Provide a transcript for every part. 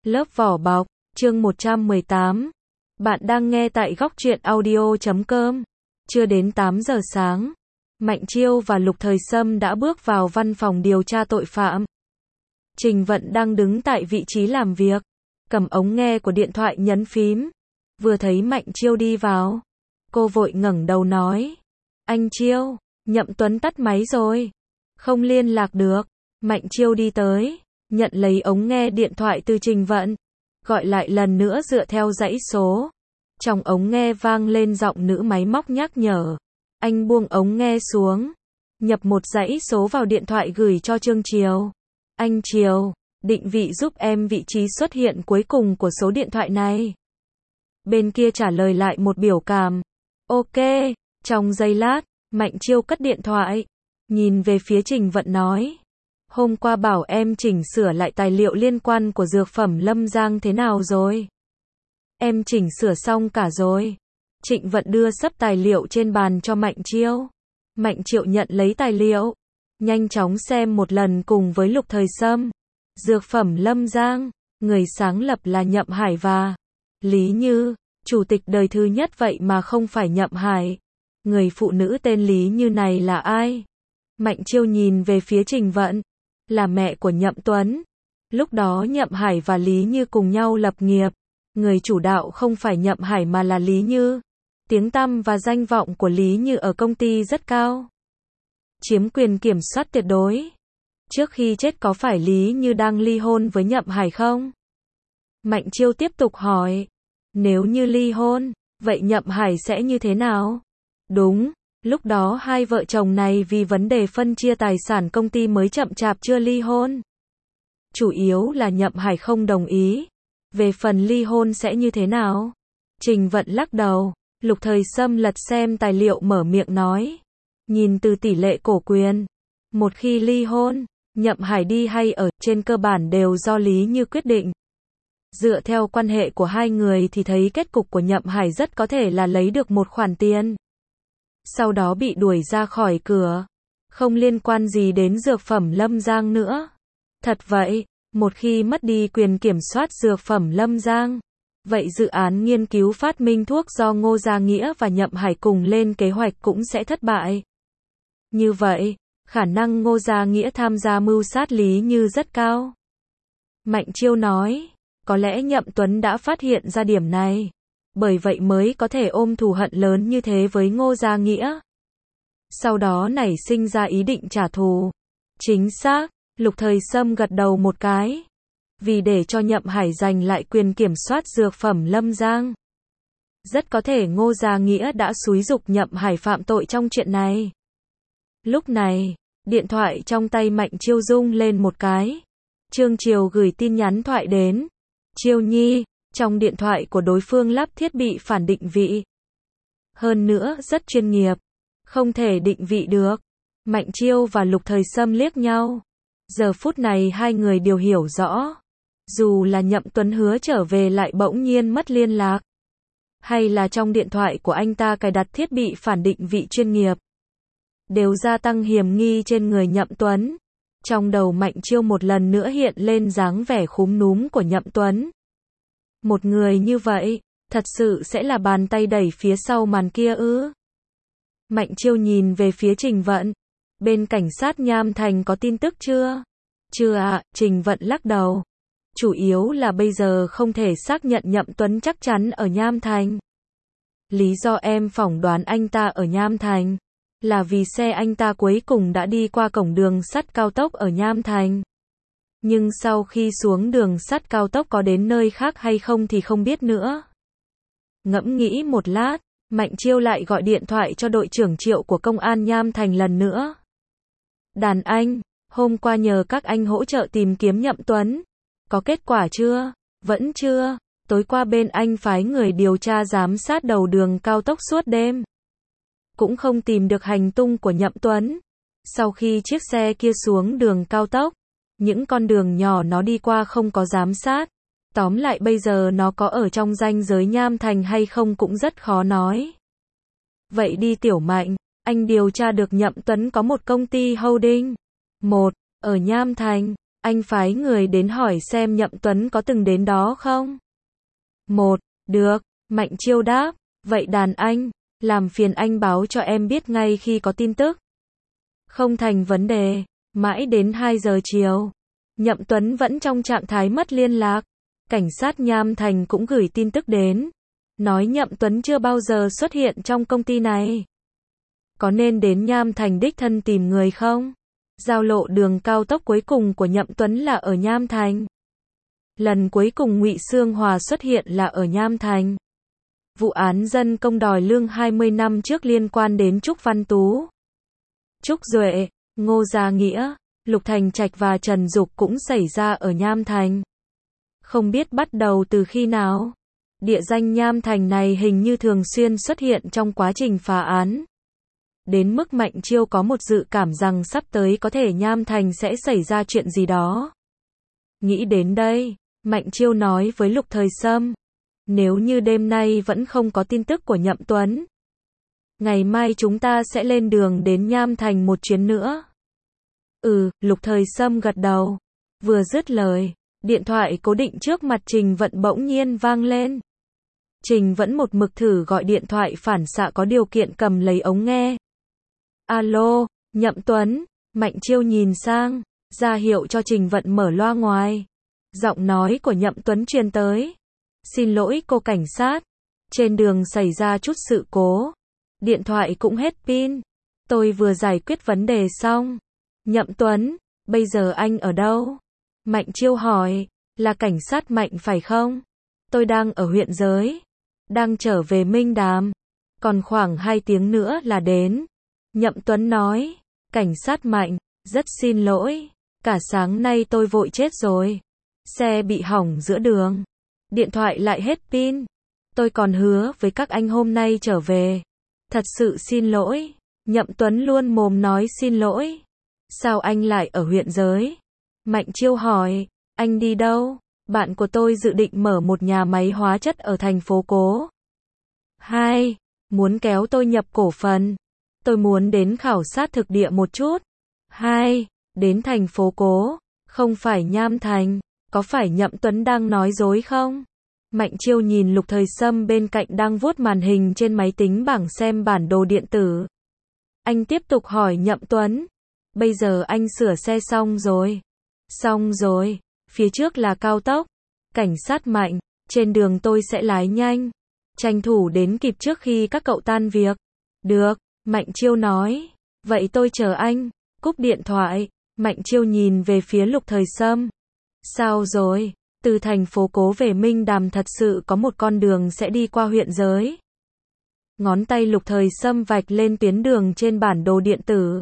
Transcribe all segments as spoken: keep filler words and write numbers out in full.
Lớp vỏ bọc, chương một trăm mười tám. Bạn đang nghe tại góc truyện audio chấm com. Chưa đến tám giờ sáng, Mạnh Chiêu và Lục Thời Sâm đã bước vào văn phòng điều tra tội phạm. Trình Vận đang đứng tại vị trí làm việc, cầm ống nghe của điện thoại nhấn phím. Vừa thấy Mạnh Chiêu đi vào, cô vội ngẩng đầu nói: "Anh Chiêu, Nhậm Tuấn tắt máy rồi, không liên lạc được." Mạnh Chiêu đi tới, nhận lấy ống nghe điện thoại từ Trình Vận, gọi lại lần nữa dựa theo dãy số. Trong ống nghe vang lên giọng nữ máy móc nhắc nhở. Anh buông ống nghe xuống, nhập một dãy số vào điện thoại gửi cho Trương Triều. "Anh Triều, định vị giúp em vị trí xuất hiện cuối cùng của số điện thoại này." Bên kia trả lời lại một biểu cảm: "Ok." Trong giây lát, Mạnh Chiêu cất điện thoại, nhìn về phía Trình Vận nói: "Hôm qua bảo em chỉnh sửa lại tài liệu liên quan của dược phẩm Lâm Giang thế nào rồi?" "Em chỉnh sửa xong cả rồi." Trịnh Vận đưa sấp tài liệu trên bàn cho Mạnh Chiêu. Mạnh Chiêu nhận lấy tài liệu, nhanh chóng xem một lần cùng với Lục Thời Sâm. Dược phẩm Lâm Giang, người sáng lập là Nhậm Hải và Lý Như, chủ tịch đời thứ nhất vậy mà không phải Nhậm Hải. Người phụ nữ tên Lý Như này là ai? Mạnh Chiêu nhìn về phía Trình Vận, là mẹ của Nhậm Tuấn. Lúc đó Nhậm Hải và Lý Như cùng nhau lập nghiệp, người chủ đạo không phải Nhậm Hải mà là Lý Như. Tiếng tăm và danh vọng của Lý Như ở công ty rất cao, chiếm quyền kiểm soát tuyệt đối. Trước khi chết có phải Lý Như đang ly hôn với Nhậm Hải không? Mạnh Chiêu tiếp tục hỏi. Nếu như ly hôn, vậy Nhậm Hải sẽ như thế nào? Đúng, lúc đó hai vợ chồng này vì vấn đề phân chia tài sản công ty mới chậm chạp chưa ly hôn. Chủ yếu là Nhậm Hải không đồng ý. Về phần ly hôn sẽ như thế nào? Trình Vận lắc đầu. Lục Thời Sâm lật xem tài liệu mở miệng nói: "Nhìn từ tỷ lệ cổ quyền, một khi ly hôn, Nhậm Hải đi hay ở, trên cơ bản đều do Lý Như quyết định. Dựa theo quan hệ của hai người thì thấy kết cục của Nhậm Hải rất có thể là lấy được một khoản tiền, sau đó bị đuổi ra khỏi cửa, không liên quan gì đến dược phẩm Lâm Giang nữa. Thật vậy, một khi mất đi quyền kiểm soát dược phẩm Lâm Giang, vậy dự án nghiên cứu phát minh thuốc do Ngô Gia Nghĩa và Nhậm Hải cùng lên kế hoạch cũng sẽ thất bại. Như vậy, khả năng Ngô Gia Nghĩa tham gia mưu sát Lý Như rất cao." Mạnh Chiêu nói: "Có lẽ Nhậm Tuấn đã phát hiện ra điểm này, bởi vậy mới có thể ôm thù hận lớn như thế với Ngô Gia Nghĩa. Sau đó nảy sinh ra ý định trả thù." "Chính xác." Lục Thời Sâm gật đầu một cái. "Vì để cho Nhậm Hải giành lại quyền kiểm soát dược phẩm Lâm Giang, rất có thể Ngô Gia Nghĩa đã xúi giục Nhậm Hải phạm tội trong chuyện này." Lúc này, điện thoại trong tay Mạnh Chiêu rung lên một cái. Trương Triều gửi tin nhắn thoại đến. "Chiêu Nhi." Trong điện thoại của đối phương lắp thiết bị phản định vị, hơn nữa rất chuyên nghiệp, không thể định vị được. Mạnh Chiêu và Lục Thời Sâm liếc nhau. Giờ phút này hai người đều hiểu rõ, dù là Nhậm Tuấn hứa trở về lại bỗng nhiên mất liên lạc, hay là trong điện thoại của anh ta cài đặt thiết bị phản định vị chuyên nghiệp, đều gia tăng hiểm nghi trên người Nhậm Tuấn. Trong đầu Mạnh Chiêu một lần nữa hiện lên dáng vẻ khúm núm của Nhậm Tuấn. Một người như vậy, thật sự sẽ là bàn tay đẩy phía sau màn kia ư? Mạnh Chiêu nhìn về phía Trình Vận. "Bên cảnh sát Nham Thành có tin tức chưa?" "Chưa ạ." Trình Vận lắc đầu. "Chủ yếu là bây giờ không thể xác nhận Nhậm Tuấn chắc chắn ở Nham Thành. Lý do em phỏng đoán anh ta ở Nham Thành, là vì xe anh ta cuối cùng đã đi qua cổng đường sắt cao tốc ở Nham Thành. Nhưng sau khi xuống đường sắt cao tốc có đến nơi khác hay không thì không biết nữa." Ngẫm nghĩ một lát, Mạnh Chiêu lại gọi điện thoại cho đội trưởng Triệu của công an Nham Thành lần nữa. "Đàn anh, hôm qua nhờ các anh hỗ trợ tìm kiếm Nhậm Tuấn. Có kết quả chưa?" "Vẫn chưa. Tối qua bên anh phái người điều tra giám sát đầu đường cao tốc suốt đêm, cũng không tìm được hành tung của Nhậm Tuấn. Sau khi chiếc xe kia xuống đường cao tốc, những con đường nhỏ nó đi qua không có giám sát. Tóm lại bây giờ nó có ở trong ranh giới Nham Thành hay không cũng rất khó nói." "Vậy đi Tiểu Mạnh, anh điều tra được Nhậm Tuấn có một công ty holding, một, ở Nham Thành. Anh phái người đến hỏi xem Nhậm Tuấn có từng đến đó không? Một, được, Mạnh Chiêu đáp, vậy đàn anh, làm phiền anh báo cho em biết ngay khi có tin tức. Không thành vấn đề, mãi đến hai giờ chiều. Nhậm Tuấn vẫn trong trạng thái mất liên lạc. Cảnh sát Nham Thành cũng gửi tin tức đến. Nói Nhậm Tuấn chưa bao giờ xuất hiện trong công ty này. Có nên đến Nham Thành đích thân tìm người không? Giao lộ đường cao tốc cuối cùng của Nhậm Tuấn là ở Nham Thành. Lần cuối cùng Ngụy Xương Hòa xuất hiện là ở Nham Thành. Vụ án dân công đòi lương hai mươi năm trước liên quan đến Trúc Văn Tú, Trúc Duệ, Ngô Gia Nghĩa, Lục Thành Trạch và Trần Dục cũng xảy ra ở Nham Thành. Không biết bắt đầu từ khi nào, địa danh Nham Thành này hình như thường xuyên xuất hiện trong quá trình phá án. Đến mức Mạnh Chiêu có một dự cảm rằng sắp tới có thể Nham Thành sẽ xảy ra chuyện gì đó. Nghĩ đến đây, Mạnh Chiêu nói với Lục Thời Sâm, nếu như đêm nay vẫn không có tin tức của Nhậm Tuấn, ngày mai chúng ta sẽ lên đường đến Nham Thành một chuyến nữa. Ừ, Lục Thời Sâm gật đầu. Vừa dứt lời, điện thoại cố định trước mặt Trình Vận bỗng nhiên vang lên. Trình vẫn một mực thử gọi điện thoại phản xạ có điều kiện cầm lấy ống nghe. Alo, Nhậm Tuấn, Mạnh Chiêu nhìn sang, ra hiệu cho Trình Vận mở loa ngoài. Giọng nói của Nhậm Tuấn truyền tới. Xin lỗi cô cảnh sát, trên đường xảy ra chút sự cố. Điện thoại cũng hết pin. Tôi vừa giải quyết vấn đề xong. Nhậm Tuấn, bây giờ anh ở đâu? Mạnh Chiêu hỏi, là cảnh sát Mạnh phải không? Tôi đang ở huyện Giới. Đang trở về Minh Đàm. Còn khoảng hai tiếng nữa là đến. Nhậm Tuấn nói, cảnh sát Mạnh, rất xin lỗi. Cả sáng nay tôi vội chết rồi. Xe bị hỏng giữa đường. Điện thoại lại hết pin. Tôi còn hứa với các anh hôm nay trở về. Thật sự xin lỗi. Nhậm Tuấn luôn mồm nói xin lỗi. Sao anh lại ở huyện Giới? Mạnh Chiêu hỏi, anh đi đâu? Bạn của tôi dự định mở một nhà máy hóa chất ở thành phố Cố. Hai, muốn kéo tôi nhập cổ phần. Tôi muốn đến khảo sát thực địa một chút. Hai, đến thành phố Cố, không phải Nham Thành. Có phải Nhậm Tuấn đang nói dối không? Mạnh Chiêu nhìn Lục Thời Sâm bên cạnh đang vuốt màn hình trên máy tính bảng xem bản đồ điện tử. Anh tiếp tục hỏi Nhậm Tuấn. Bây giờ anh sửa xe xong rồi. Xong rồi, phía trước là cao tốc. Cảnh sát Mạnh, trên đường tôi sẽ lái nhanh. Tranh thủ đến kịp trước khi các cậu tan việc. Được, Mạnh Chiêu nói. Vậy tôi chờ anh. Cúp điện thoại, Mạnh Chiêu nhìn về phía Lục Thời Sâm. Sao rồi? Từ thành phố Cố về Minh Đàm thật sự có một con đường sẽ đi qua huyện Giới. Ngón tay Lục Thời Sâm vạch lên tuyến đường trên bản đồ điện tử.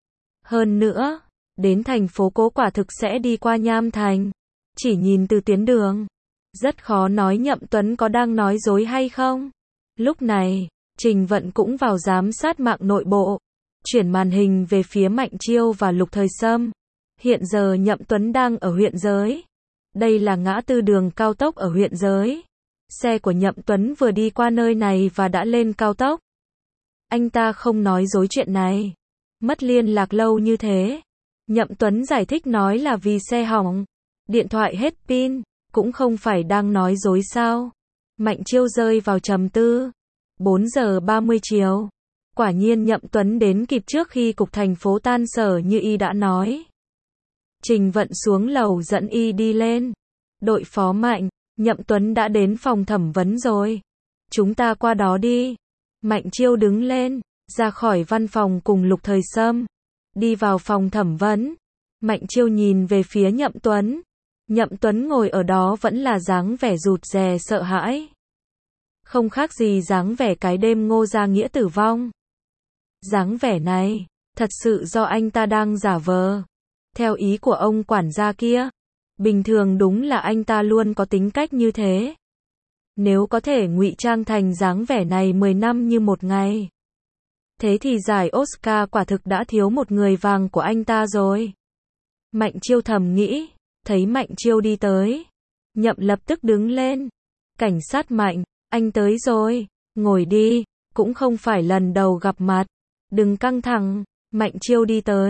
Hơn nữa, đến thành phố Cố quả thực sẽ đi qua Nham Thành. Chỉ nhìn từ tuyến đường, rất khó nói Nhậm Tuấn có đang nói dối hay không. Lúc này, Trình Vận cũng vào giám sát mạng nội bộ. Chuyển màn hình về phía Mạnh Chiêu và Lục Thời Sâm. Hiện giờ Nhậm Tuấn đang ở huyện Giới. Đây là ngã tư đường cao tốc ở huyện Giới. Xe của Nhậm Tuấn vừa đi qua nơi này và đã lên cao tốc. Anh ta không nói dối chuyện này. Mất liên lạc lâu như thế. Nhậm Tuấn giải thích nói là vì xe hỏng. Điện thoại hết pin. Cũng không phải đang nói dối sao. Mạnh Chiêu rơi vào trầm tư. bốn giờ ba mươi chiều. Quả nhiên Nhậm Tuấn đến kịp trước khi cục thành phố tan sở như y đã nói. Trình Vận xuống lầu dẫn y đi lên. Đội phó Mạnh, Nhậm Tuấn đã đến phòng thẩm vấn rồi. Chúng ta qua đó đi. Mạnh Chiêu đứng lên, ra khỏi văn phòng cùng Lục Thời Sâm. Đi vào phòng thẩm vấn. Mạnh Chiêu nhìn về phía Nhậm Tuấn. Nhậm Tuấn ngồi ở đó vẫn là dáng vẻ rụt rè sợ hãi. Không khác gì dáng vẻ cái đêm Ngô Gia Nghĩa tử vong. Dáng vẻ này, thật sự do anh ta đang giả vờ. Theo ý của ông quản gia kia, bình thường đúng là anh ta luôn có tính cách như thế. Nếu có thể ngụy trang thành dáng vẻ này mười năm như một ngày, thế thì giải Oscar quả thực đã thiếu một người vàng của anh ta rồi. Mạnh Chiêu thầm nghĩ, thấy Mạnh Chiêu đi tới. Nhậm lập tức đứng lên. Cảnh sát Mạnh, anh tới rồi, ngồi đi, cũng không phải lần đầu gặp mặt. Đừng căng thẳng. Mạnh Chiêu đi tới,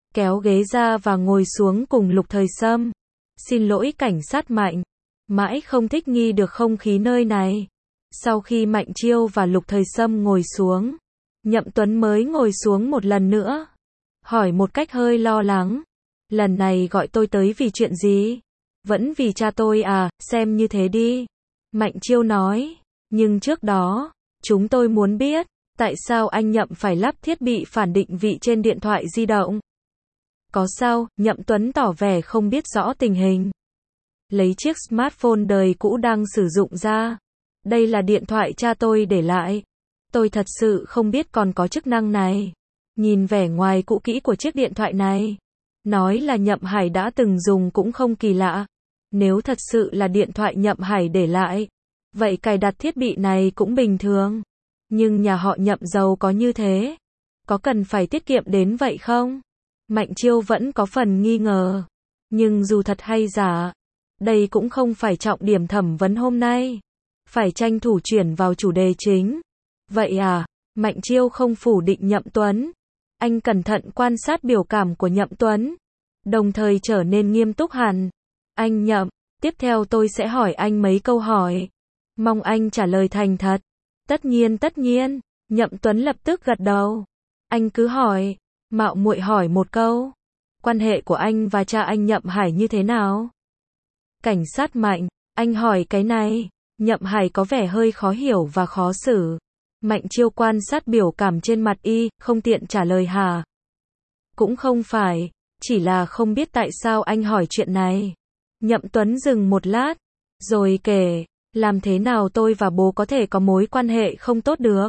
kéo ghế ra và ngồi xuống cùng Lục Thời Sâm. Xin lỗi cảnh sát Mạnh, mãi không thích nghi được không khí nơi này. Sau khi Mạnh Chiêu và Lục Thời Sâm ngồi xuống, Nhậm Tuấn mới ngồi xuống một lần nữa. Hỏi một cách hơi lo lắng. Lần này gọi tôi tới vì chuyện gì? Vẫn vì cha tôi à, xem như thế đi. Mạnh Chiêu nói. Nhưng trước đó, chúng tôi muốn biết, tại sao anh Nhậm phải lắp thiết bị phản định vị trên điện thoại di động? Có sao? Nhậm Tuấn tỏ vẻ không biết rõ tình hình. Lấy chiếc smartphone đời cũ đang sử dụng ra. Đây là điện thoại cha tôi để lại. Tôi thật sự không biết còn có chức năng này. Nhìn vẻ ngoài cũ kỹ của chiếc điện thoại này, nói là Nhậm Hải đã từng dùng cũng không kỳ lạ. Nếu thật sự là điện thoại Nhậm Hải để lại, vậy cài đặt thiết bị này cũng bình thường. Nhưng nhà họ Nhậm giàu có như thế, có cần phải tiết kiệm đến vậy không? Mạnh Chiêu vẫn có phần nghi ngờ. Nhưng dù thật hay giả, đây cũng không phải trọng điểm thẩm vấn hôm nay. Phải tranh thủ chuyển vào chủ đề chính. Vậy à? Mạnh Chiêu không phủ định Nhậm Tuấn. Anh cẩn thận quan sát biểu cảm của Nhậm Tuấn, đồng thời trở nên nghiêm túc hẳn. Anh Nhậm, tiếp theo tôi sẽ hỏi anh mấy câu hỏi. Mong anh trả lời thành thật. Tất nhiên tất nhiên. Nhậm Tuấn lập tức gật đầu. Anh cứ hỏi. Mạo muội hỏi một câu. Quan hệ của anh và cha anh Nhậm Hải như thế nào? Cảnh sát Mạnh, anh hỏi cái này. Nhậm Hải có vẻ hơi khó hiểu và khó xử. Mạnh Chiêu quan sát biểu cảm trên mặt y, không tiện trả lời hả? Cũng không phải, chỉ là không biết tại sao anh hỏi chuyện này. Nhậm Tuấn dừng một lát, rồi kể, làm thế nào tôi và bố có thể có mối quan hệ không tốt được?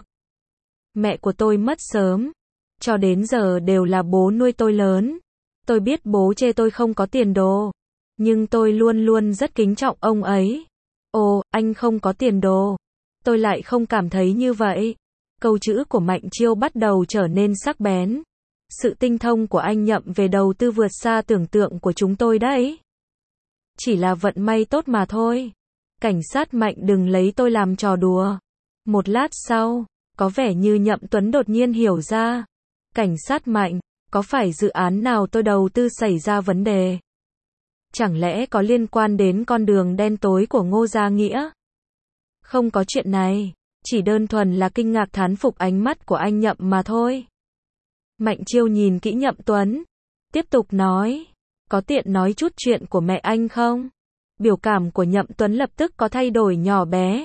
Mẹ của tôi mất sớm, cho đến giờ đều là bố nuôi tôi lớn. Tôi biết bố chê tôi không có tiền đồ, nhưng tôi luôn luôn rất kính trọng ông ấy. Ồ, anh không có tiền đồ. Tôi lại không cảm thấy như vậy. Câu chữ của Mạnh Chiêu bắt đầu trở nên sắc bén. Sự tinh thông của anh Nhậm về đầu tư vượt xa tưởng tượng của chúng tôi đấy. Chỉ là vận may tốt mà thôi. Cảnh sát Mạnh đừng lấy tôi làm trò đùa. Một lát sau, có vẻ như Nhậm Tuấn đột nhiên hiểu ra. Cảnh sát Mạnh, có phải dự án nào tôi đầu tư xảy ra vấn đề? Chẳng lẽ có liên quan đến con đường đen tối của Ngô Gia Nghĩa? Không có chuyện này, chỉ đơn thuần là kinh ngạc thán phục ánh mắt của anh Nhậm mà thôi. Mạnh Chiêu nhìn kỹ Nhậm Tuấn, tiếp tục nói, có tiện nói chút chuyện của mẹ anh không? Biểu cảm của Nhậm Tuấn lập tức có thay đổi nhỏ bé.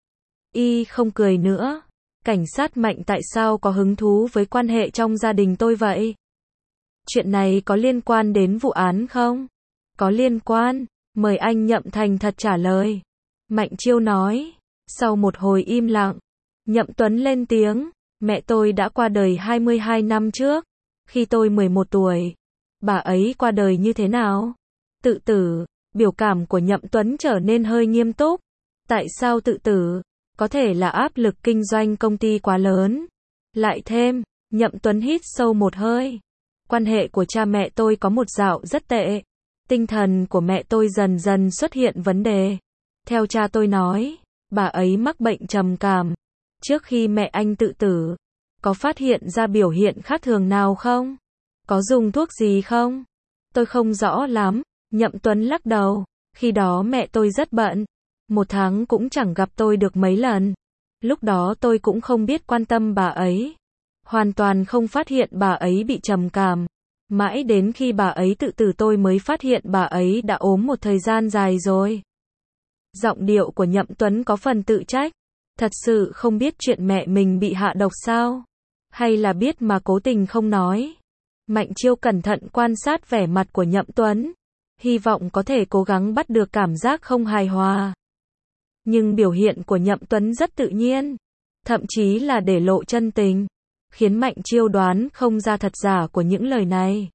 Y không cười nữa. Cảnh sát Mạnh tại sao có hứng thú với quan hệ trong gia đình tôi vậy? Chuyện này có liên quan đến vụ án không? Có liên quan, mời anh Nhậm thành thật trả lời. Mạnh Chiêu nói. Sau một hồi im lặng, Nhậm Tuấn lên tiếng, mẹ tôi đã qua đời hai mươi hai năm trước, khi tôi mười một tuổi. Bà ấy qua đời như thế nào? Tự tử. Biểu cảm của Nhậm Tuấn trở nên hơi nghiêm túc. Tại sao tự tử? Có thể là áp lực kinh doanh công ty quá lớn. Lại thêm, Nhậm Tuấn hít sâu một hơi. Quan hệ của cha mẹ tôi có một dạo rất tệ. Tinh thần của mẹ tôi dần dần xuất hiện vấn đề. Theo cha tôi nói, bà ấy mắc bệnh trầm cảm. Trước khi mẹ anh tự tử, có phát hiện ra biểu hiện khác thường nào không? Có dùng thuốc gì không? Tôi không rõ lắm. Nhậm Tuấn lắc đầu. Khi đó mẹ tôi rất bận. Một tháng cũng chẳng gặp tôi được mấy lần. Lúc đó tôi cũng không biết quan tâm bà ấy. Hoàn toàn không phát hiện bà ấy bị trầm cảm. Mãi đến khi bà ấy tự tử tôi mới phát hiện bà ấy đã ốm một thời gian dài rồi. Giọng điệu của Nhậm Tuấn có phần tự trách. Thật sự không biết chuyện mẹ mình bị hạ độc sao? Hay là biết mà cố tình không nói? Mạnh Chiêu cẩn thận quan sát vẻ mặt của Nhậm Tuấn. Hy vọng có thể cố gắng bắt được cảm giác không hài hòa. Nhưng biểu hiện của Nhậm Tuấn rất tự nhiên. Thậm chí là để lộ chân tình. Khiến Mạnh Chiêu đoán không ra thật giả của những lời này.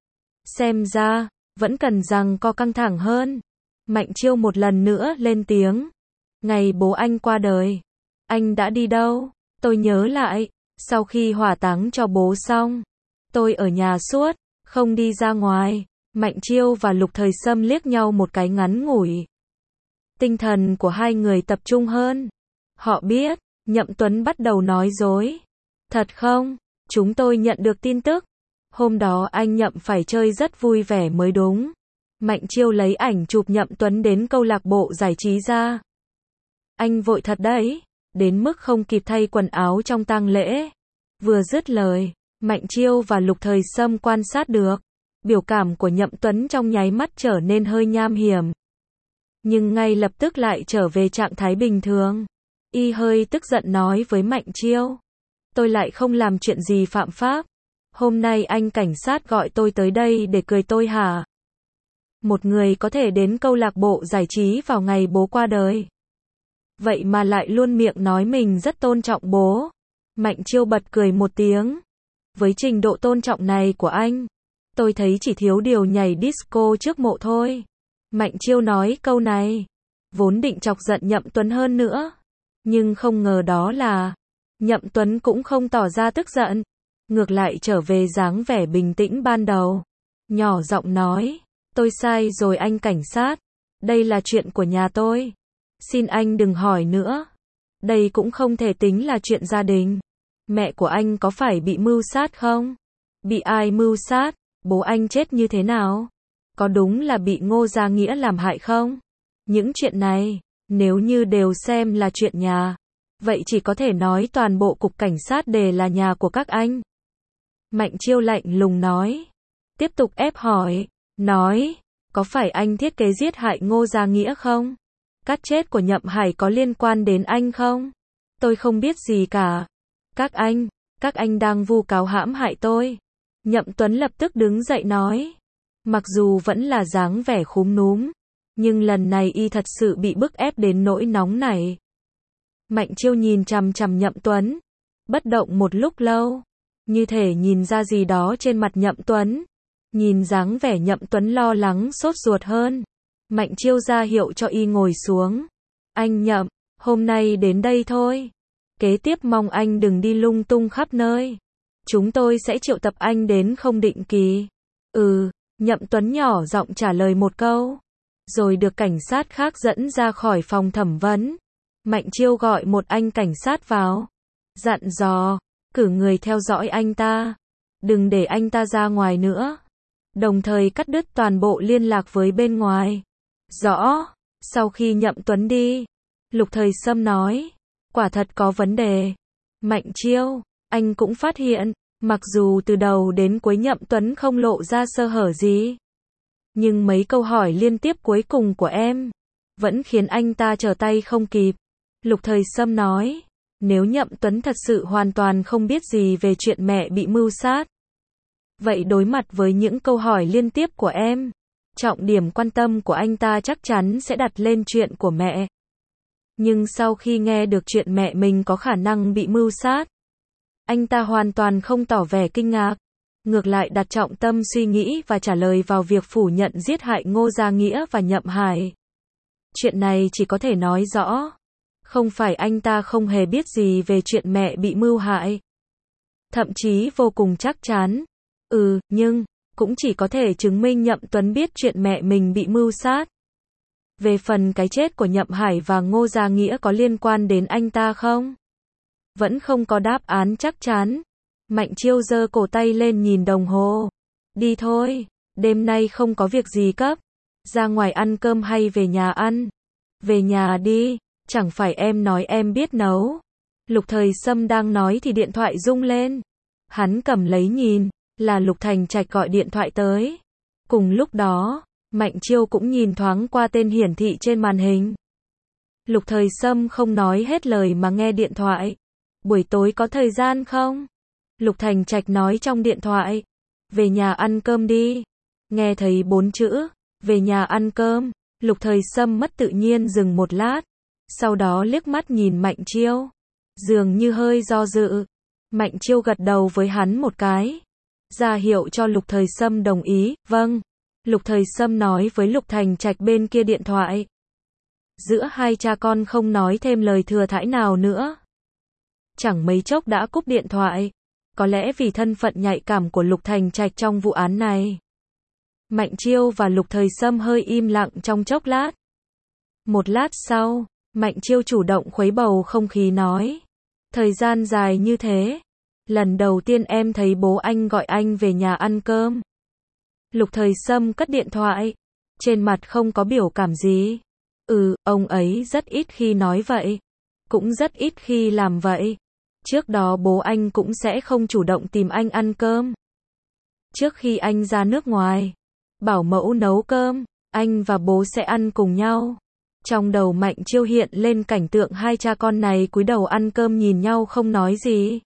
Xem ra, vẫn cần rằng co căng thẳng hơn. Mạnh Chiêu một lần nữa lên tiếng. Ngày bố anh qua đời, anh đã đi đâu? Tôi nhớ lại, sau khi hỏa táng cho bố xong, tôi ở nhà suốt, không đi ra ngoài. Mạnh Chiêu và Lục Thời Sâm liếc nhau một cái ngắn ngủi. Tinh thần của hai người tập trung hơn. Họ biết, Nhậm Tuấn bắt đầu nói dối. Thật không? Chúng tôi nhận được tin tức. Hôm đó anh Nhậm phải chơi rất vui vẻ mới đúng. Mạnh Chiêu lấy ảnh chụp Nhậm Tuấn đến câu lạc bộ giải trí ra. Anh vội thật đấy, đến mức không kịp thay quần áo trong tang lễ. Vừa dứt lời, Mạnh Chiêu và Lục Thời Sâm quan sát được. Biểu cảm của Nhậm Tuấn trong nháy mắt trở nên hơi nham hiểm. Nhưng ngay lập tức lại trở về trạng thái bình thường. Y hơi tức giận nói với Mạnh Chiêu. Tôi lại không làm chuyện gì phạm pháp. Hôm nay anh cảnh sát gọi tôi tới đây để cười tôi hả? Một người có thể đến câu lạc bộ giải trí vào ngày bố qua đời. Vậy mà lại luôn miệng nói mình rất tôn trọng bố. Mạnh Chiêu bật cười một tiếng. Với trình độ tôn trọng này của anh, tôi thấy chỉ thiếu điều nhảy disco trước mộ thôi. Mạnh Chiêu nói câu này, vốn định chọc giận Nhậm Tuấn hơn nữa. Nhưng không ngờ đó là, Nhậm Tuấn cũng không tỏ ra tức giận. Ngược lại trở về dáng vẻ bình tĩnh ban đầu. Nhỏ giọng nói, tôi sai rồi anh cảnh sát. Đây là chuyện của nhà tôi. Xin anh đừng hỏi nữa. Đây cũng không thể tính là chuyện gia đình. Mẹ của anh có phải bị mưu sát không? Bị ai mưu sát? Bố anh chết như thế nào? Có đúng là bị Ngô Gia Nghĩa làm hại không? Những chuyện này, nếu như đều xem là chuyện nhà, vậy chỉ có thể nói toàn bộ cục cảnh sát đều là nhà của các anh. Mạnh Chiêu lạnh lùng nói. Tiếp tục ép hỏi. Nói, có phải anh thiết kế giết hại Ngô Gia Nghĩa không? Cái chết của Nhậm Hải có liên quan đến anh không? Tôi không biết gì cả. Các anh, các anh đang vu cáo hãm hại tôi. Nhậm Tuấn lập tức đứng dậy nói. Mặc dù vẫn là dáng vẻ khúm núm, nhưng lần này y thật sự bị bức ép đến nỗi nóng này. Mạnh Chiêu nhìn chằm chằm Nhậm Tuấn, bất động một lúc lâu, như thể nhìn ra gì đó trên mặt Nhậm Tuấn. Nhìn dáng vẻ Nhậm Tuấn lo lắng sốt ruột hơn, Mạnh Chiêu ra hiệu cho y ngồi xuống. Anh Nhậm, hôm nay đến đây thôi. Kế tiếp mong anh đừng đi lung tung khắp nơi. Chúng tôi sẽ triệu tập anh đến không định kỳ. Ừ, Nhậm Tuấn nhỏ giọng trả lời một câu. Rồi được cảnh sát khác dẫn ra khỏi phòng thẩm vấn. Mạnh Chiêu gọi một anh cảnh sát vào. Dặn dò, cử người theo dõi anh ta. Đừng để anh ta ra ngoài nữa. Đồng thời cắt đứt toàn bộ liên lạc với bên ngoài. Rõ. Sau khi Nhậm Tuấn đi, Lục Thời Sâm nói. Quả thật có vấn đề. Mạnh Chiêu, anh cũng phát hiện, mặc dù từ đầu đến cuối Nhậm Tuấn không lộ ra sơ hở gì, nhưng mấy câu hỏi liên tiếp cuối cùng của em vẫn khiến anh ta trở tay không kịp. Lục Thời Sâm nói, nếu Nhậm Tuấn thật sự hoàn toàn không biết gì về chuyện mẹ bị mưu sát, vậy đối mặt với những câu hỏi liên tiếp của em, trọng điểm quan tâm của anh ta chắc chắn sẽ đặt lên chuyện của mẹ. Nhưng sau khi nghe được chuyện mẹ mình có khả năng bị mưu sát, anh ta hoàn toàn không tỏ vẻ kinh ngạc, ngược lại đặt trọng tâm suy nghĩ và trả lời vào việc phủ nhận giết hại Ngô Gia Nghĩa và Nhậm Hải. Chuyện này chỉ có thể nói rõ, không phải anh ta không hề biết gì về chuyện mẹ bị mưu hại. Thậm chí vô cùng chắc chắn. Ừ, nhưng, cũng chỉ có thể chứng minh Nhậm Tuấn biết chuyện mẹ mình bị mưu sát. Về phần cái chết của Nhậm Hải và Ngô Gia Nghĩa có liên quan đến anh ta không? Vẫn không có đáp án chắc chắn. Mạnh Chiêu giơ cổ tay lên nhìn đồng hồ. Đi thôi, đêm nay không có việc gì cấp. Ra ngoài ăn cơm hay về nhà ăn? Về nhà đi, chẳng phải em nói em biết nấu. Lục Thời Sâm đang nói thì điện thoại rung lên. Hắn cầm lấy nhìn, là Lục Thành Trạch gọi điện thoại tới. Cùng lúc đó, Mạnh Chiêu cũng nhìn thoáng qua tên hiển thị trên màn hình. Lục Thời Sâm không nói hết lời mà nghe điện thoại. Buổi tối có thời gian không? Lục Thành Trạch nói trong điện thoại. Về nhà ăn cơm đi. Nghe thấy bốn chữ, về nhà ăn cơm, Lục Thời Sâm mất tự nhiên dừng một lát. Sau đó liếc mắt nhìn Mạnh Chiêu. Dường như hơi do dự. Mạnh Chiêu gật đầu với hắn một cái. Ra hiệu cho Lục Thời Sâm đồng ý. Vâng. Lục Thời Sâm nói với Lục Thành Trạch bên kia điện thoại. Giữa hai cha con không nói thêm lời thừa thãi nào nữa. Chẳng mấy chốc đã cúp điện thoại. Có lẽ vì thân phận nhạy cảm của Lục Thành Trạch trong vụ án này. Mạnh Chiêu và Lục Thời Sâm hơi im lặng trong chốc lát. Một lát sau, Mạnh Chiêu chủ động khuấy bầu không khí nói. Thời gian dài như thế, Lần đầu tiên em thấy bố anh gọi anh về nhà ăn cơm. Lục Thời Sâm cất điện thoại. Trên mặt không có biểu cảm gì. Ừ, ông ấy rất ít khi nói vậy. Cũng rất ít khi làm vậy. Trước đó bố anh cũng sẽ không chủ động tìm anh ăn cơm. Trước khi anh ra nước ngoài, bảo mẫu nấu cơm, anh và bố sẽ ăn cùng nhau. Trong đầu Mạnh Chiêu hiện lên cảnh tượng hai cha con này cúi đầu ăn cơm nhìn nhau không nói gì.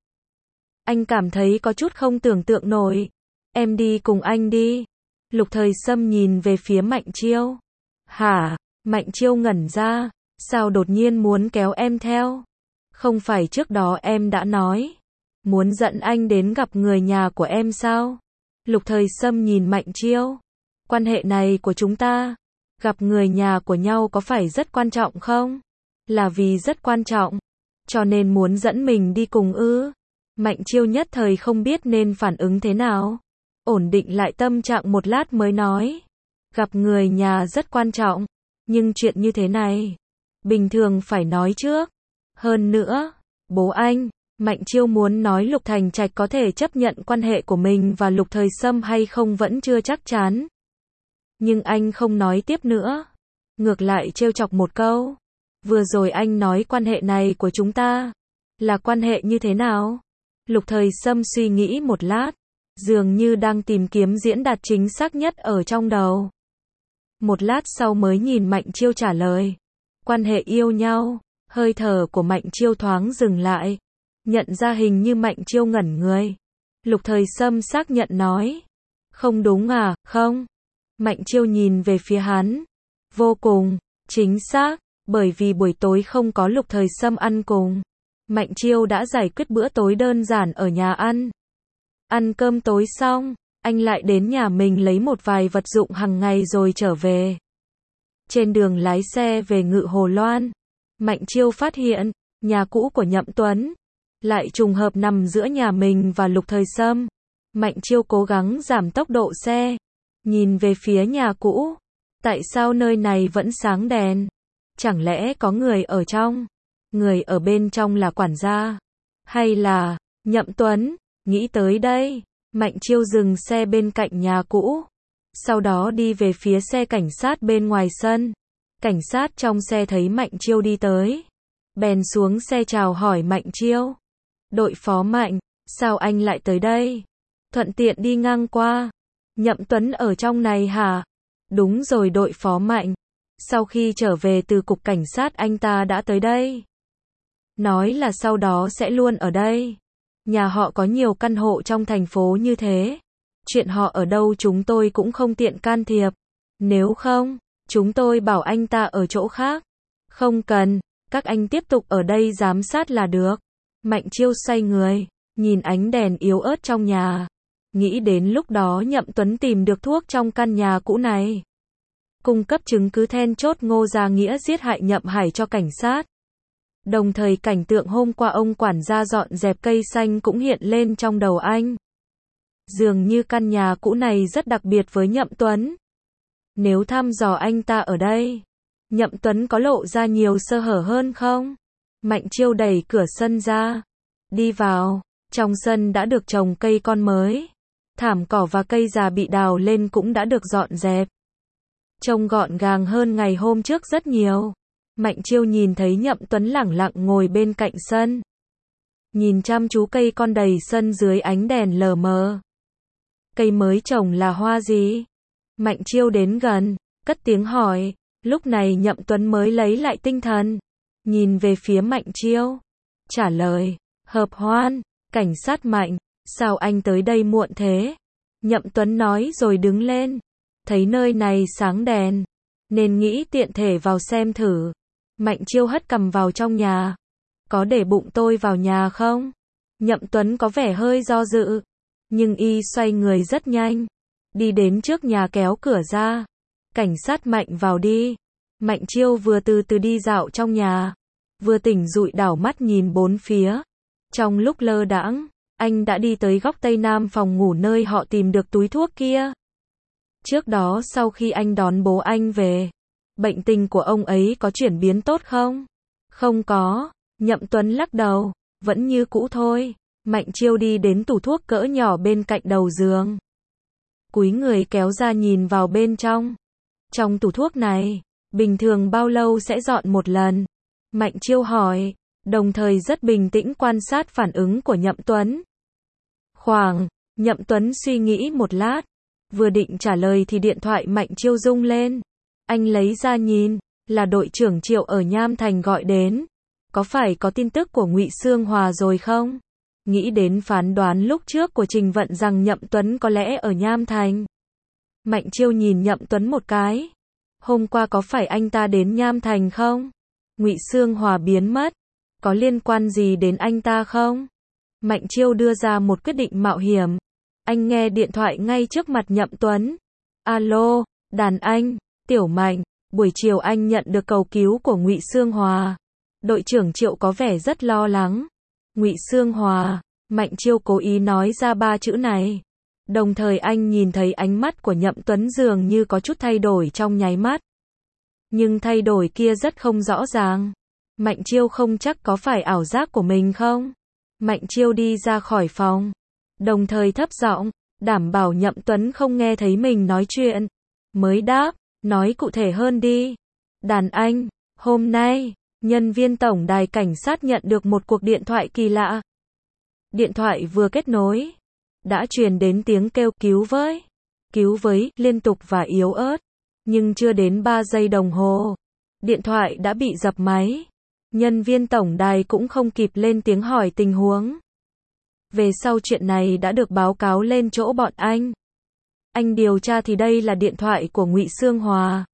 Anh cảm thấy có chút không tưởng tượng nổi. Em đi cùng anh đi. Lục Thời Sâm nhìn về phía Mạnh Chiêu. Hả? Mạnh Chiêu ngẩn ra. Sao đột nhiên muốn kéo em theo? Không phải trước đó em đã nói muốn dẫn anh đến gặp người nhà của em sao? Lục Thời Sâm nhìn Mạnh Chiêu. Quan hệ này của chúng ta, gặp người nhà của nhau có phải rất quan trọng không? Là vì rất quan trọng, cho nên muốn dẫn mình đi cùng ư? Mạnh Chiêu nhất thời không biết nên phản ứng thế nào. Ổn định lại tâm trạng một lát mới nói. Gặp người nhà rất quan trọng, nhưng chuyện như thế này, bình thường phải nói trước. Hơn nữa, bố anh, Mạnh Chiêu muốn nói Lục Thành Trạch có thể chấp nhận quan hệ của mình và Lục Thời Sâm hay không vẫn chưa chắc chắn. Nhưng anh không nói tiếp nữa. Ngược lại trêu chọc một câu. Vừa rồi anh nói quan hệ này của chúng ta là quan hệ như thế nào? Lục Thời Sâm suy nghĩ một lát, dường như đang tìm kiếm diễn đạt chính xác nhất ở trong đầu. Một lát sau mới nhìn Mạnh Chiêu trả lời. Quan hệ yêu nhau. Hơi thở của Mạnh Chiêu thoáng dừng lại. Nhận ra hình như Mạnh Chiêu ngẩn người. Lục Thời Sâm xác nhận nói. Không đúng à, không? Mạnh Chiêu nhìn về phía hắn. Vô cùng, chính xác, bởi vì buổi tối không có Lục Thời Sâm ăn cùng. Mạnh Chiêu đã giải quyết bữa tối đơn giản ở nhà ăn. Ăn cơm tối xong, anh lại đến nhà mình lấy một vài vật dụng hàng ngày rồi trở về. Trên đường lái xe về Ngự Hồ Loan, Mạnh Chiêu phát hiện, nhà cũ của Nhậm Tuấn lại trùng hợp nằm giữa nhà mình và Lục Thời Sâm. Mạnh Chiêu cố gắng giảm tốc độ xe, nhìn về phía nhà cũ. Tại sao nơi này vẫn sáng đèn? Chẳng lẽ có người ở trong? Người ở bên trong là quản gia? Hay là Nhậm Tuấn? Nghĩ tới đây, Mạnh Chiêu dừng xe bên cạnh nhà cũ. Sau đó đi về phía xe cảnh sát bên ngoài sân. Cảnh sát trong xe thấy Mạnh Chiêu đi tới, bèn xuống xe chào hỏi Mạnh Chiêu. Đội phó Mạnh, sao anh lại tới đây? Thuận tiện đi ngang qua. Nhậm Tuấn ở trong này hả? Đúng rồi đội phó Mạnh. Sau khi trở về từ cục cảnh sát anh ta đã tới đây. Nói là sau đó sẽ luôn ở đây. Nhà họ có nhiều căn hộ trong thành phố như thế. Chuyện họ ở đâu chúng tôi cũng không tiện can thiệp. Nếu không, chúng tôi bảo anh ta ở chỗ khác. Không cần, các anh tiếp tục ở đây giám sát là được. Mạnh Chiêu xoay người, nhìn ánh đèn yếu ớt trong nhà. Nghĩ đến lúc đó Nhậm Tuấn tìm được thuốc trong căn nhà cũ này. Cung cấp chứng cứ then chốt Ngô Gia Nghĩa giết hại Nhậm Hải cho cảnh sát. Đồng thời cảnh tượng hôm qua ông quản gia dọn dẹp cây xanh cũng hiện lên trong đầu anh. Dường như căn nhà cũ này rất đặc biệt với Nhậm Tuấn. Nếu thăm dò anh ta ở đây, Nhậm Tuấn có lộ ra nhiều sơ hở hơn không? Mạnh Chiêu đẩy cửa sân ra. Đi vào, trong sân đã được trồng cây con mới. Thảm cỏ và cây già bị đào lên cũng đã được dọn dẹp. Trông gọn gàng hơn ngày hôm trước rất nhiều. Mạnh Chiêu nhìn thấy Nhậm Tuấn lẳng lặng ngồi bên cạnh sân. Nhìn chăm chú cây con đầy sân dưới ánh đèn lờ mờ. Cây mới trồng là hoa gì? Mạnh Chiêu đến gần, cất tiếng hỏi. Lúc này Nhậm Tuấn mới lấy lại tinh thần. Nhìn về phía Mạnh Chiêu. Trả lời, hợp hoan, cảnh sát Mạnh, sao anh tới đây muộn thế? Nhậm Tuấn nói rồi đứng lên. Thấy nơi này sáng đèn, nên nghĩ tiện thể vào xem thử. Mạnh Chiêu hất cằm vào trong nhà. Có để bụng tôi vào nhà không? Nhậm Tuấn có vẻ hơi do dự. Nhưng y xoay người rất nhanh. Đi đến trước nhà kéo cửa ra. Cảnh sát Mạnh vào đi. Mạnh Chiêu vừa từ từ đi dạo trong nhà. Vừa tỉnh dụi đảo mắt nhìn bốn phía. Trong lúc lơ đãng, anh đã đi tới góc tây nam phòng ngủ nơi họ tìm được túi thuốc kia. Trước đó sau khi anh đón bố anh về, bệnh tình của ông ấy có chuyển biến tốt không? Không có, Nhậm Tuấn lắc đầu, vẫn như cũ thôi. Mạnh Chiêu đi đến tủ thuốc cỡ nhỏ bên cạnh đầu giường. Cúi người kéo ra nhìn vào bên trong. Trong tủ thuốc này, bình thường bao lâu sẽ dọn một lần? Mạnh Chiêu hỏi, đồng thời rất bình tĩnh quan sát phản ứng của Nhậm Tuấn. Khoảng, Nhậm Tuấn suy nghĩ một lát, vừa định trả lời thì điện thoại Mạnh Chiêu rung lên. Anh lấy ra nhìn, là đội trưởng Triệu ở Nham Thành gọi đến. Có phải có tin tức của Ngụy Xương Hòa rồi không? Nghĩ đến phán đoán lúc trước của Trình Vận rằng Nhậm Tuấn có lẽ ở Nham Thành. Mạnh Chiêu nhìn Nhậm Tuấn một cái. Hôm qua có phải anh ta đến Nham Thành không? Ngụy Xương Hòa biến mất. Có liên quan gì đến anh ta không? Mạnh Chiêu đưa ra một quyết định mạo hiểm. Anh nghe điện thoại ngay trước mặt Nhậm Tuấn. Alo, đàn anh, Tiểu Mạnh, buổi chiều anh nhận được cầu cứu của Ngụy Xương Hòa. Đội trưởng Triệu có vẻ rất lo lắng. Ngụy Xương Hòa, Mạnh Chiêu cố ý nói ra ba chữ này. Đồng thời anh nhìn thấy ánh mắt của Nhậm Tuấn dường như có chút thay đổi trong nháy mắt. Nhưng thay đổi kia rất không rõ ràng. Mạnh Chiêu không chắc có phải ảo giác của mình không? Mạnh Chiêu đi ra khỏi phòng. Đồng thời thấp giọng, đảm bảo Nhậm Tuấn không nghe thấy mình nói chuyện. Mới đáp, nói cụ thể hơn đi. Đàn anh, hôm nay, nhân viên tổng đài cảnh sát nhận được một cuộc điện thoại kỳ lạ. Điện thoại vừa kết nối, đã truyền đến tiếng kêu cứu với, cứu với, liên tục và yếu ớt. Nhưng chưa đến ba giây đồng hồ, điện thoại đã bị dập máy. Nhân viên tổng đài cũng không kịp lên tiếng hỏi tình huống. Về sau chuyện này đã được báo cáo lên chỗ bọn anh. Anh điều tra thì đây là điện thoại của Ngụy Xương Hòa.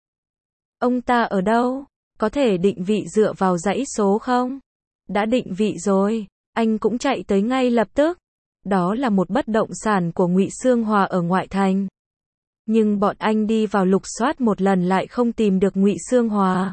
Ông ta ở đâu? Có thể định vị dựa vào dãy số không? Đã định vị rồi, anh cũng chạy tới ngay lập tức. Đó là một bất động sản của Ngụy Xương Hòa ở ngoại thành. Nhưng bọn anh đi vào lục soát một lần lại không tìm được Ngụy Xương Hòa.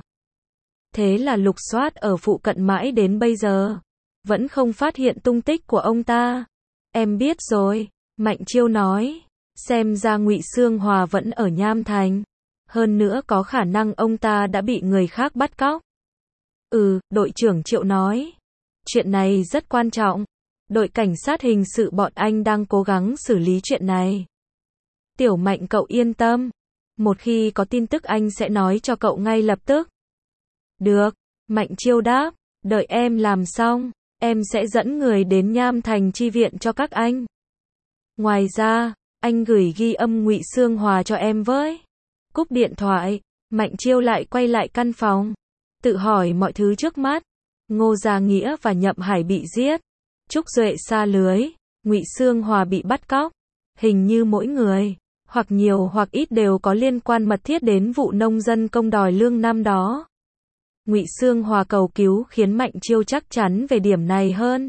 Thế là lục soát ở phụ cận mãi đến bây giờ, vẫn không phát hiện tung tích của ông ta. Em biết rồi, Mạnh Chiêu nói, xem ra Ngụy Xương Hòa vẫn ở Nham Thành. Hơn nữa có khả năng ông ta đã bị người khác bắt cóc. Ừ, đội trưởng Triệu nói. Chuyện này rất quan trọng. Đội cảnh sát hình sự bọn anh đang cố gắng xử lý chuyện này. Tiểu Mạnh cậu yên tâm. Một khi có tin tức anh sẽ nói cho cậu ngay lập tức. Được, Mạnh Chiêu đáp. Đợi em làm xong, em sẽ dẫn người đến Nham Thành chi viện cho các anh. Ngoài ra, anh gửi ghi âm Ngụy Xương Hòa cho em với. Cúp điện thoại, Mạnh Chiêu lại quay lại căn phòng. Tự hỏi mọi thứ trước mắt. Ngô Gia Nghĩa và Nhậm Hải bị giết. Trúc Duệ sa lưới. Ngụy Xương Hòa bị bắt cóc. Hình như mỗi người, hoặc nhiều hoặc ít đều có liên quan mật thiết đến vụ nông dân công đòi lương năm đó. Ngụy Xương Hòa cầu cứu khiến Mạnh Chiêu chắc chắn về điểm này hơn.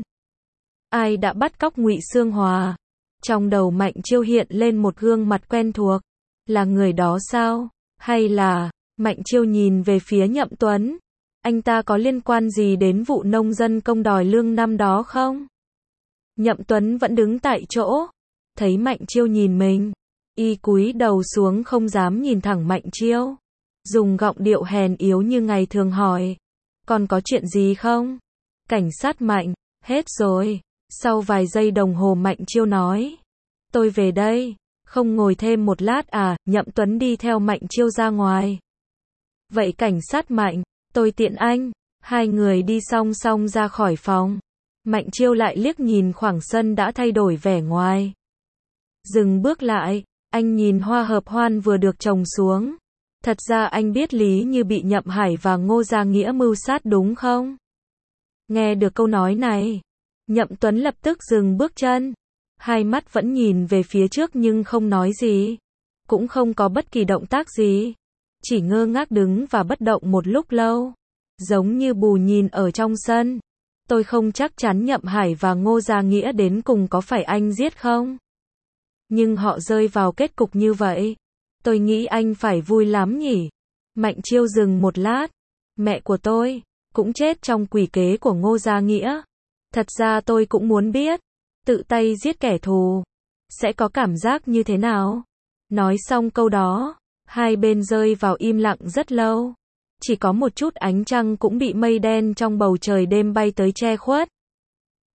Ai đã bắt cóc Ngụy Xương Hòa? Trong đầu Mạnh Chiêu hiện lên một gương mặt quen thuộc. Là người đó sao? Hay là... Mạnh Chiêu nhìn về phía Nhậm Tuấn. Anh ta có liên quan gì đến vụ nông dân công đòi lương năm đó không? Nhậm Tuấn vẫn đứng tại chỗ. Thấy Mạnh Chiêu nhìn mình, y cúi đầu xuống không dám nhìn thẳng Mạnh Chiêu. Dùng giọng điệu hèn yếu như ngày thường hỏi. Còn có chuyện gì không? Cảnh sát Mạnh, hết rồi. Sau vài giây đồng hồ Mạnh Chiêu nói. Tôi về đây. Không ngồi thêm một lát à? Nhậm Tuấn đi theo Mạnh Chiêu ra ngoài. Vậy cảnh sát Mạnh, tôi tiện anh. Hai người đi song song ra khỏi phòng. Mạnh Chiêu lại liếc nhìn khoảng sân đã thay đổi vẻ ngoài. Dừng bước lại, anh nhìn hoa hợp hoan vừa được trồng xuống. Thật ra anh biết Lý Như bị Nhậm Hải và Ngô Gia Nghĩa mưu sát đúng không? Nghe được câu nói này, Nhậm Tuấn lập tức dừng bước chân. Hai mắt vẫn nhìn về phía trước nhưng không nói gì. Cũng không có bất kỳ động tác gì. Chỉ ngơ ngác đứng và bất động một lúc lâu. Giống như bù nhìn ở trong sân. Tôi không chắc chắn Nhậm Hải và Ngô Gia Nghĩa đến cùng có phải anh giết không? Nhưng họ rơi vào kết cục như vậy. Tôi nghĩ anh phải vui lắm nhỉ? Mạnh Chiêu dừng một lát. Mẹ của tôi cũng chết trong quỷ kế của Ngô Gia Nghĩa. Thật ra tôi cũng muốn biết. Tự tay giết kẻ thù sẽ có cảm giác như thế nào? Nói xong câu đó, hai bên rơi vào im lặng rất lâu. Chỉ có một chút ánh trăng cũng bị mây đen trong bầu trời đêm bay tới che khuất.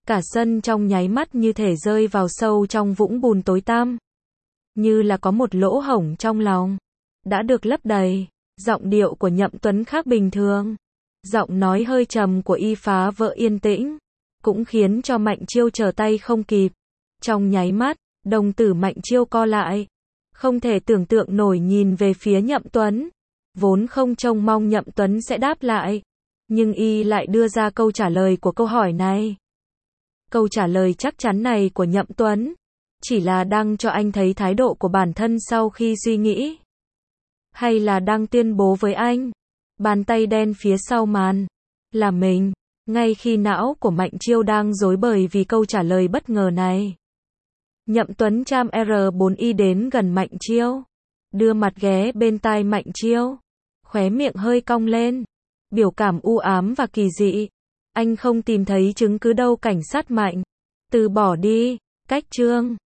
Cả sân trong nháy mắt như thể rơi vào sâu trong vũng bùn tối tăm. Như là có một lỗ hổng trong lòng. Đã được lấp đầy. Giọng điệu của Nhậm Tuấn khác bình thường. Giọng nói hơi trầm của y phá vỡ yên tĩnh. Cũng khiến cho Mạnh Chiêu trở tay không kịp. Trong nháy mắt, đồng tử Mạnh Chiêu co lại. Không thể tưởng tượng nổi nhìn về phía Nhậm Tuấn. Vốn không trông mong Nhậm Tuấn sẽ đáp lại. Nhưng y lại đưa ra câu trả lời của câu hỏi này. Câu trả lời chắc chắn này của Nhậm Tuấn chỉ là đang cho anh thấy thái độ của bản thân sau khi suy nghĩ. Hay là đang tuyên bố với anh. Bàn tay đen phía sau màn. Là mình. Ngay khi não của Mạnh Chiêu đang rối bời vì câu trả lời bất ngờ này. Nhậm Tuấn cham R bốn Y đến gần Mạnh Chiêu. Đưa mặt ghé bên tai Mạnh Chiêu. Khóe miệng hơi cong lên. Biểu cảm u ám và kỳ dị. Anh không tìm thấy chứng cứ đâu cảnh sát Mạnh. Từ bỏ đi. Cách chương.